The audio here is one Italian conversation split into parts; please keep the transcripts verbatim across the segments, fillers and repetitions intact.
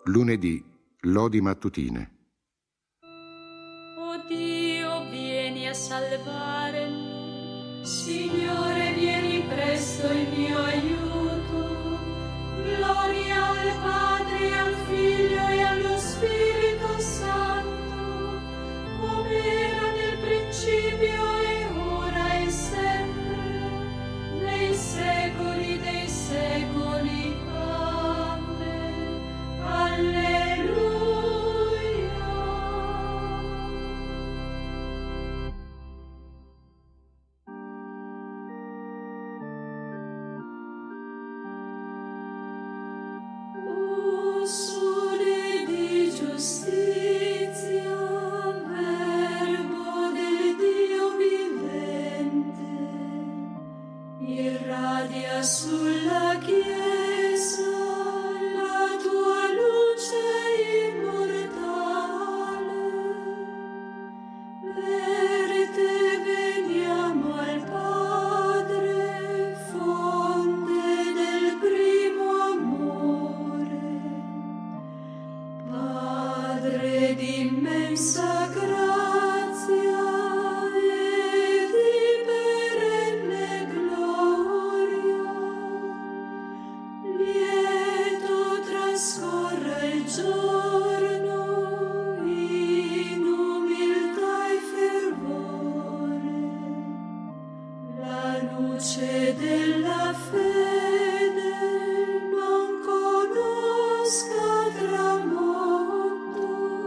Lunedì, lodi mattutine. O Dio, vieni a salvare. Signore, vieni presto in mio aiuto. Gloria al Padre, al Figlio e allo Spirito Santo, come era nel principio e ora e sempre, nei secoli dei secoli. Amen. Alleluia. O sole di giustizia, verbo del Dio vivente, irradia sulla Chiesa la tua luce immortale. Per te veniamo al Padre, fonte del primo amore. Padre d'immensa grazia e di perenne gloria, lieto trascorre il giorno in umiltà e fervore. La luce della fede non conosca tramonto.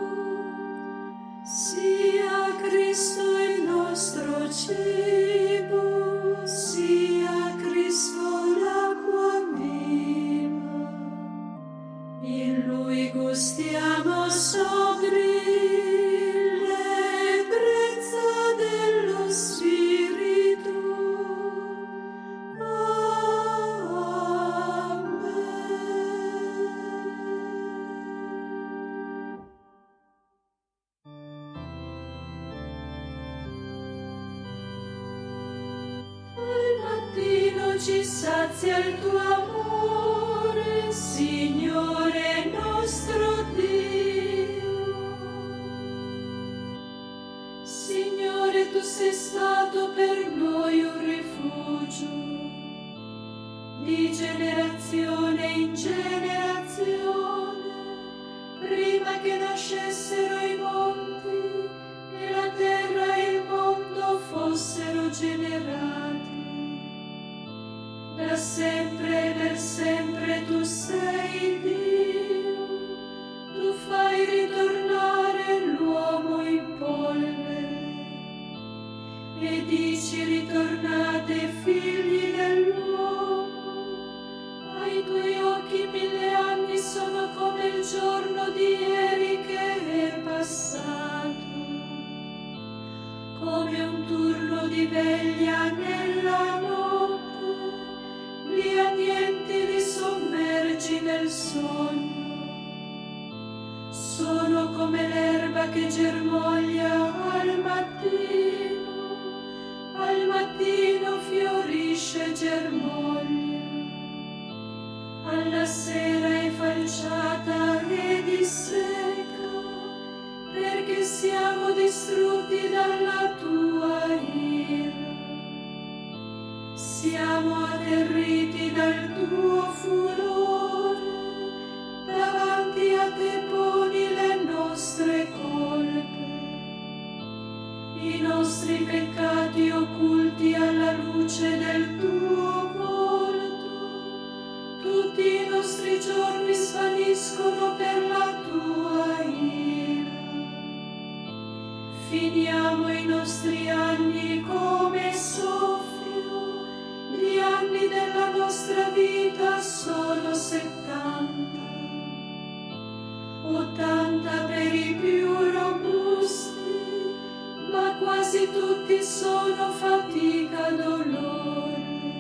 Sia Cristo il nostro cibo, sia Cristo l'acqua viva. In Lui gustiamo sobri l'ebbrezza dello Spirito. Al mattino ci sazia il tuo amore, Signore nostro Dio. Signore, tu sei stato per noi un rifugio, di generazione in generazione, prima che nascessero i monti e la terra e il mondo fossero generati. Da sempre e per sempre tu sei Dio, tu fai ritornare l'uomo in polvere e dici: ritornate figli dell'uomo. Ai tuoi occhi mille anni sono come il giorno di ieri che è passato, come un turno di veglia nella notte, li annienti, li sommergi nel sonno. Sono come l'erba che germoglia al mattino, al mattino fiorisce e germoglia, alla sera è falciata e disseca, perché siamo distrutti dalla tua ira. Siamo atterriti dal tuo furore, davanti a te poni le nostre colpe, i nostri peccati occulti alla luce del tuo volto. Tutti i nostri giorni svaniscono per la tua ira. Finiamo i nostri anni come soffio, gli anni della nostra vita sono settanta, ottanta per i più robusti, ma quasi tutti sono fatica, dolore.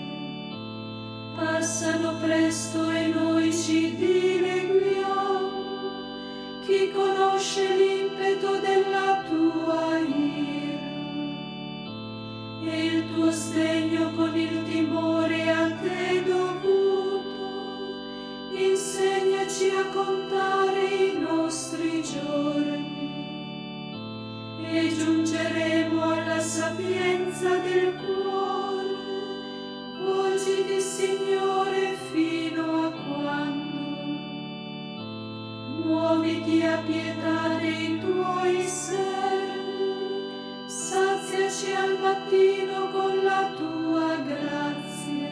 Passano presto e noi ci dileguiamo. Chi conosce l'impeto della tua ira e il tuo sdegno con il timore a te dovuto, insegnaci aiutaci a contare i nostri giorni e giungeremo alla sapienza del cuore. Volgiti, Signore, fino a quando? Muoviti a pietà dei tuoi servi, saziaci al mattino con la tua grazia.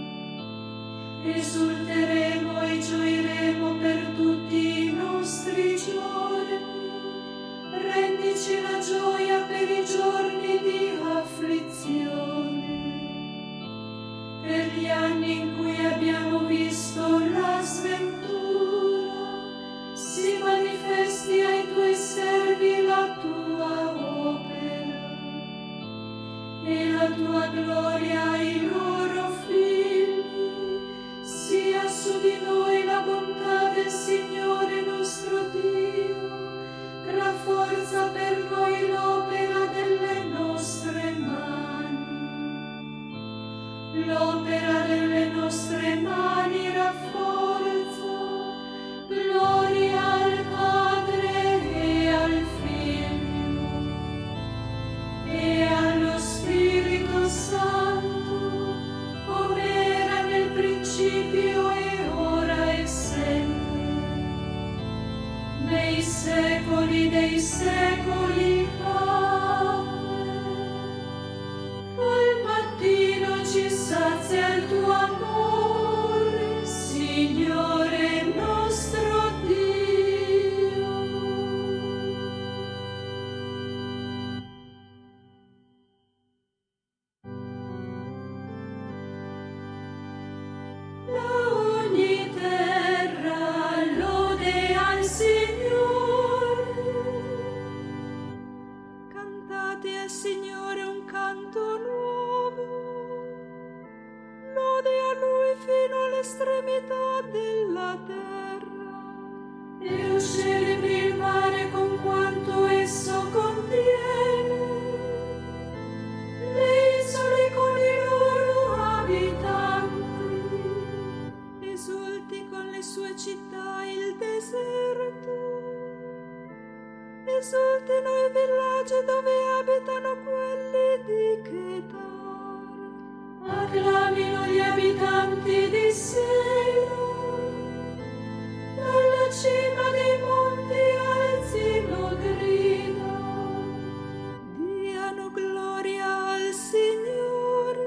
Esulteremo e gioiremo per tutti i nostri giorni. Rendici la gioia per i giorni di afflizione, per gli anni in cui abbiamo visto la sventura. Si manifesti ai tuoi servi la tua opera e la tua gloria ai loro figli. Sia su di noi la bontà del Signore nostro Dio. Rafforza per noi l'opera delle nostre mani. L'opera delle nostre mani rafforza. Gloria al Padre e al Figlio e allo Spirito Santo, come era nel principio e ora e sempre, nei secoli dei secoli. Amen. Al mattino ci sazia il tuo amore, Signore nostro Dio. Da ogni terra lode al Signore. Cantate al Signore un canto nuovo. Lode a Lui fino all'estremità della terra. E o celebri il mare con quanto esso contiene, le isole con i loro abitanti. Esulti con le sue città il deserto. Esultino i villaggi dove abitano quelli di Chetar. Acclamino gli abitanti di Sela. Dalla cima dei monti alzino grida. Diano gloria al Signore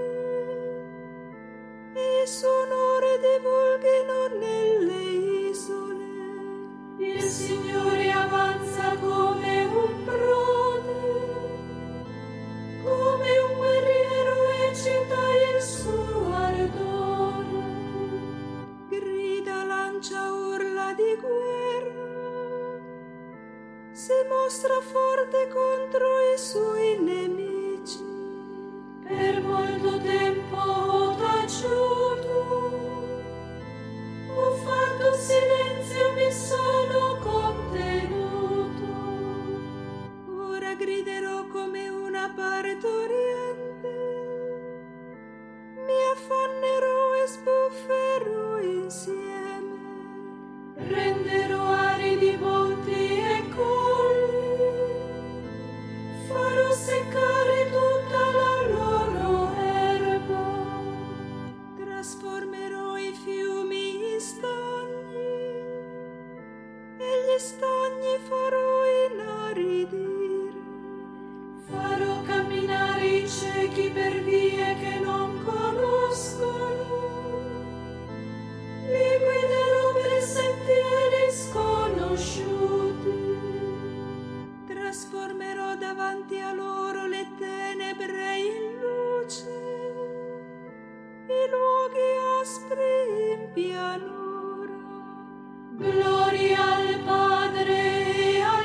e il suo onore divulghino nelle isole. Il Signore avanza come un prode, come un guerriero eccita il suo ardore. Grida, lancia, urla di guerra, si mostra forte contro i suoi nemici. Per molto tempo ho taciuto, ho fatto silenzio, mi sono contenuto. Ora griderò come una partoriente, mi affannerò e sbufferò insieme. Renderò aridi monti e colli, farò seccare tutta la loro erba. Trasformerò i fiumi in stagni e gli stagni farò inaridire. Farò camminare i ciechi per vie che non conoscono. Li guiderò per sentieri sconosciuti. Trasformerò davanti a loro le tenebre in luce, i luoghi aspri in pianura. Gloria al Padre e al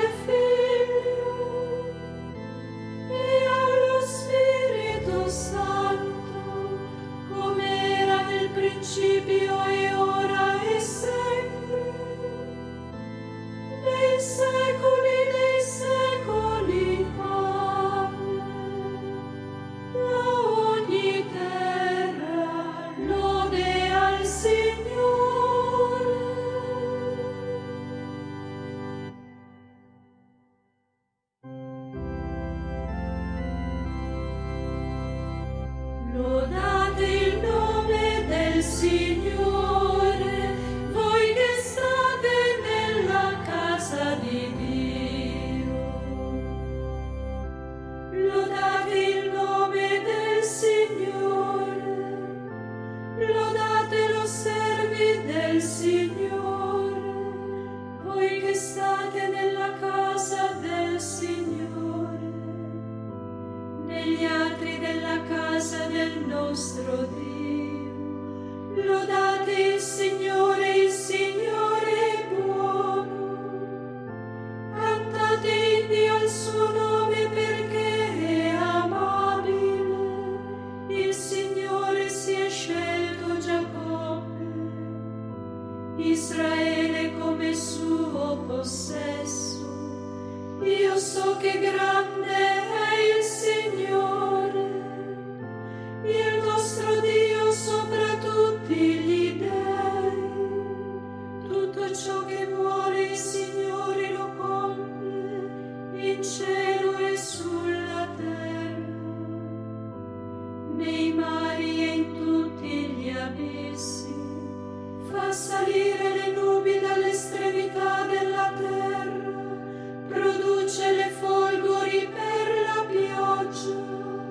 suo possesso. Io so che grande è il Signore, il nostro Dio sopra tutti gli dei. Tutto ciò che vuole il Signore lo compie in cielo e sulla terra, nei mari e in tutti gli abissi. Fa salire le nubi dall'estremità della terra, produce le folgori per la pioggia.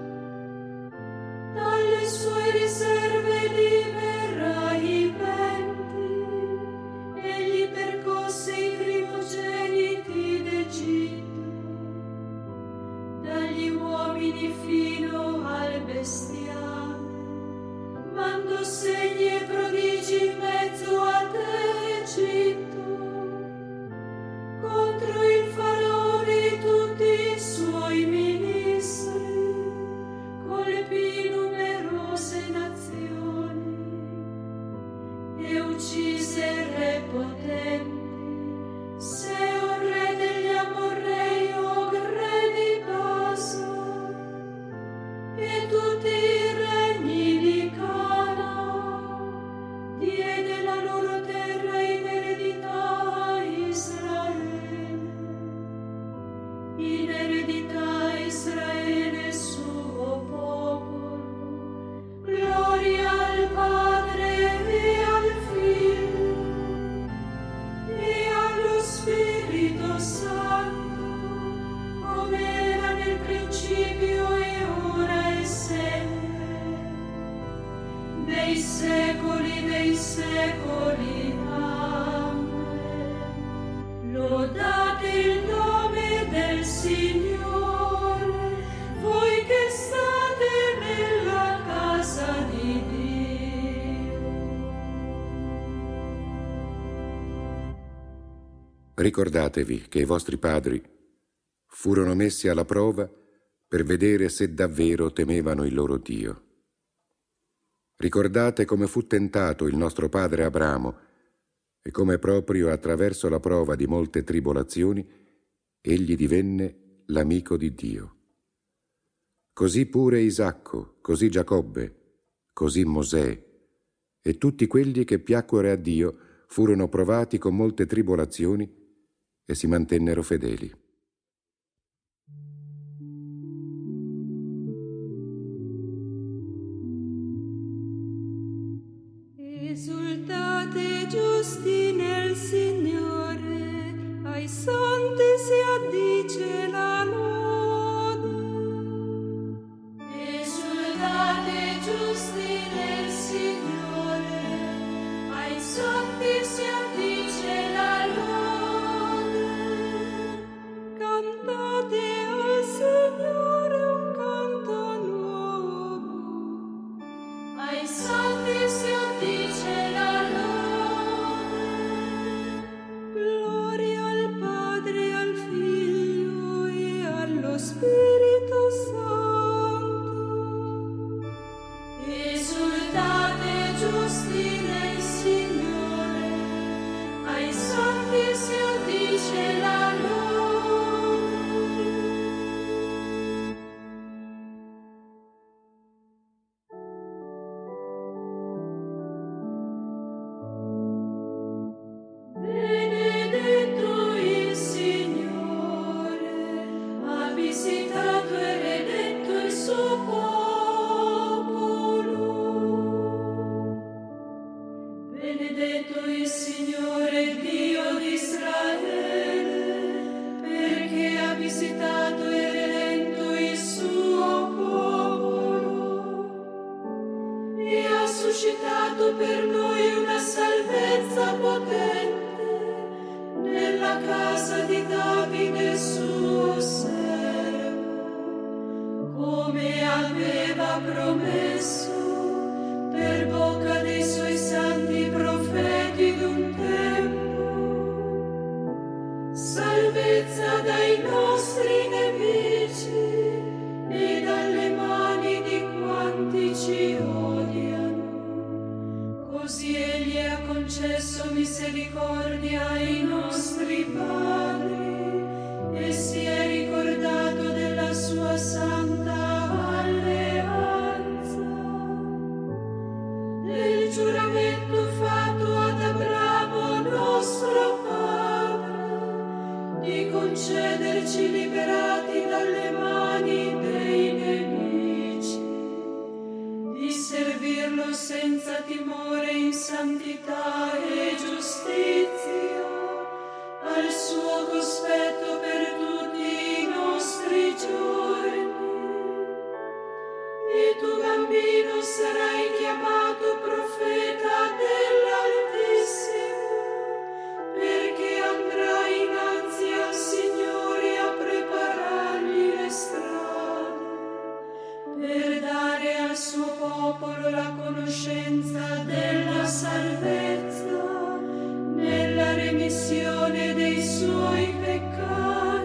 Dalle sue riserve libera i venti, egli percosse i primogeniti d'Egitto. Dagli uomini fino al bestiame, mando segni e prodigi in mezzo a te, Egitto, contro il faraone e tutti i suoi ministri, colpì numerose nazioni e uccise il re potente, Seon, re degli Amorrei, Og, re di Basan, e tutti i regni di Canaan. Diede la loro terra in eredità a Israele. In eredità a Israele suo popolo. Gloria al Padre e al Figlio e allo Spirito Santo, come era nel principio e ora e sempre, nei secoli dei secoli. Amen. Lodate il nome del Signore, voi che state nella casa di Dio. Ricordatevi che i vostri padri furono messi alla prova per vedere se davvero temevano il loro Dio. Ricordate come fu tentato il nostro padre Abramo e come proprio attraverso la prova di molte tribolazioni egli divenne l'amico di Dio. Così pure Isacco, così Giacobbe, così Mosè e tutti quelli che piacquero a Dio furono provati con molte tribolazioni e si mantennero fedeli. Esultate giusti nel Signore, ai santi si addice la lode. Esultate giusti nel Signore, ai santi si addice la lode. misericordia ai nostri padri e si è ricordato della sua santa alleanza, del giuramento fatto ad Abramo nostro padre, di concederci liberati dalle mani dei nemici, di servirlo senza timore in santità e giustizia, al suo cospetto per tutti i nostri giorni. E tu, bambino, sarai chiamato profeta dell'Altissimo, perché andrai innanzi al Signore a preparargli le strade, per dare al suo popolo la conoscenza della salvezza nella remissione dei suoi peccati.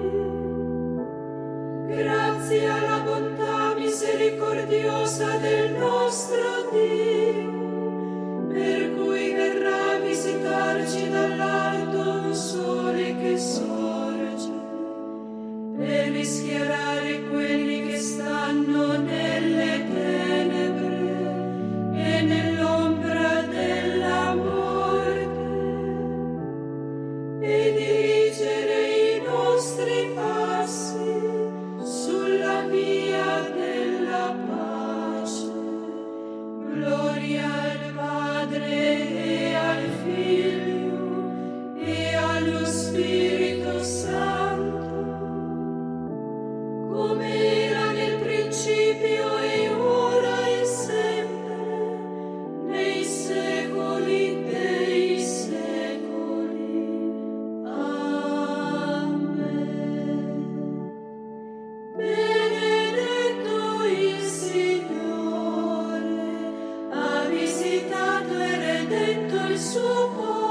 Grazie alla bontà misericordiosa del nostro Dio, per cui verrà a visitarci dall'alto un sole che sorge, per rischiarare quelli che stanno nelle tenebre e nell'ombra della morte, e dirigere i nostri passi sulla via della pace. Gloria al Padre e al Figlio e allo Spirito Santo, come era nel principio e ora e sempre, nei secoli dei secoli. Amen. Benedetto il Signore, ha visitato e redento il suo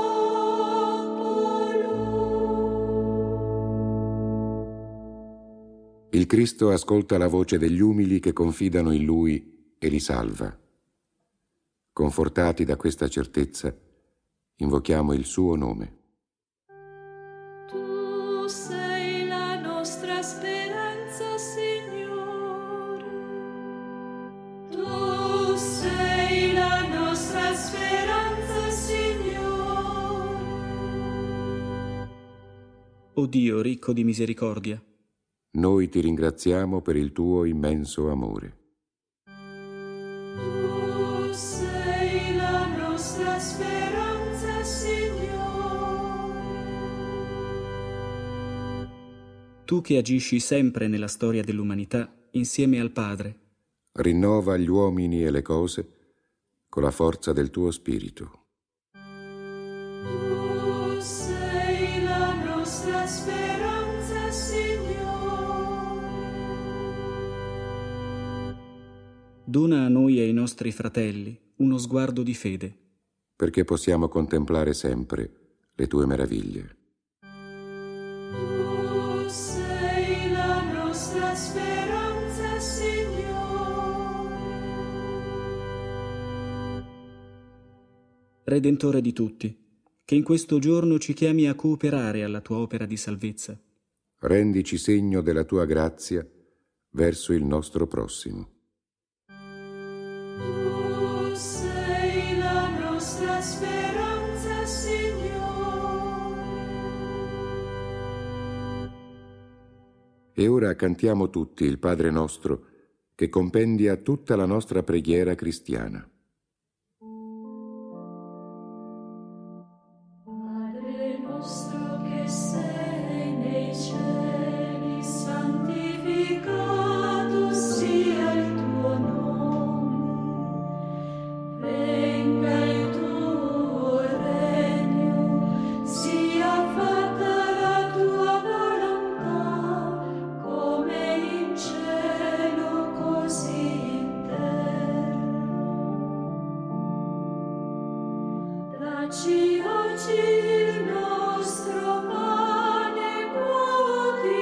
popolo. Il Cristo ascolta la voce degli umili che confidano in Lui e li salva. Confortati da questa certezza, invochiamo il suo nome. Tu sei la nostra speranza, Signore. Tu sei la nostra speranza, Signore. O Dio ricco di misericordia, Noi ti ringraziamo per il tuo immenso amore. Tu sei la nostra speranza, Signore. tu che agisci sempre nella storia dell'umanità insieme al Padre, Rinnova gli uomini e le cose con la forza del tuo spirito. Tu sei la nostra speranza, Signore. dona a noi e ai nostri fratelli uno sguardo di fede, Perché possiamo contemplare sempre le tue meraviglie. Tu sei la nostra speranza, Signore. Redentore di tutti, che in questo giorno ci chiami a cooperare alla tua opera di salvezza. Rendici segno della tua grazia verso il nostro prossimo. Tu sei la nostra speranza, Signore. E ora cantiamo tutti il Padre nostro, che compendia tutta la nostra preghiera cristiana. Padre nostro che sei nei cieli, santificato sia il tuo nome. Venga il tuo regno, sia fatta la tua volontà, come in cielo così in terra. Dacci oggi il nostro pane quotidiano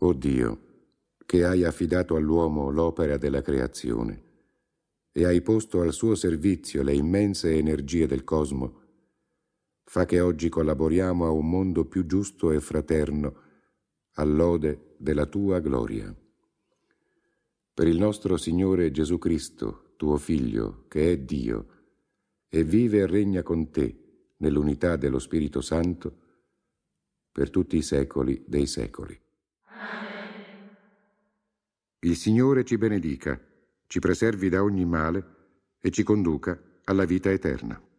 O Dio, che hai affidato all'uomo l'opera della creazione e hai posto al suo servizio le immense energie del cosmo, fa che oggi collaboriamo a un mondo più giusto e fraterno, all'ode della tua gloria. Per il nostro Signore Gesù Cristo, tuo Figlio, che è Dio, e vive e regna con te nell'unità dello Spirito Santo, per tutti i secoli dei secoli. Amen. Il Signore ci benedica, ci preservi da ogni male e ci conduca alla vita eterna.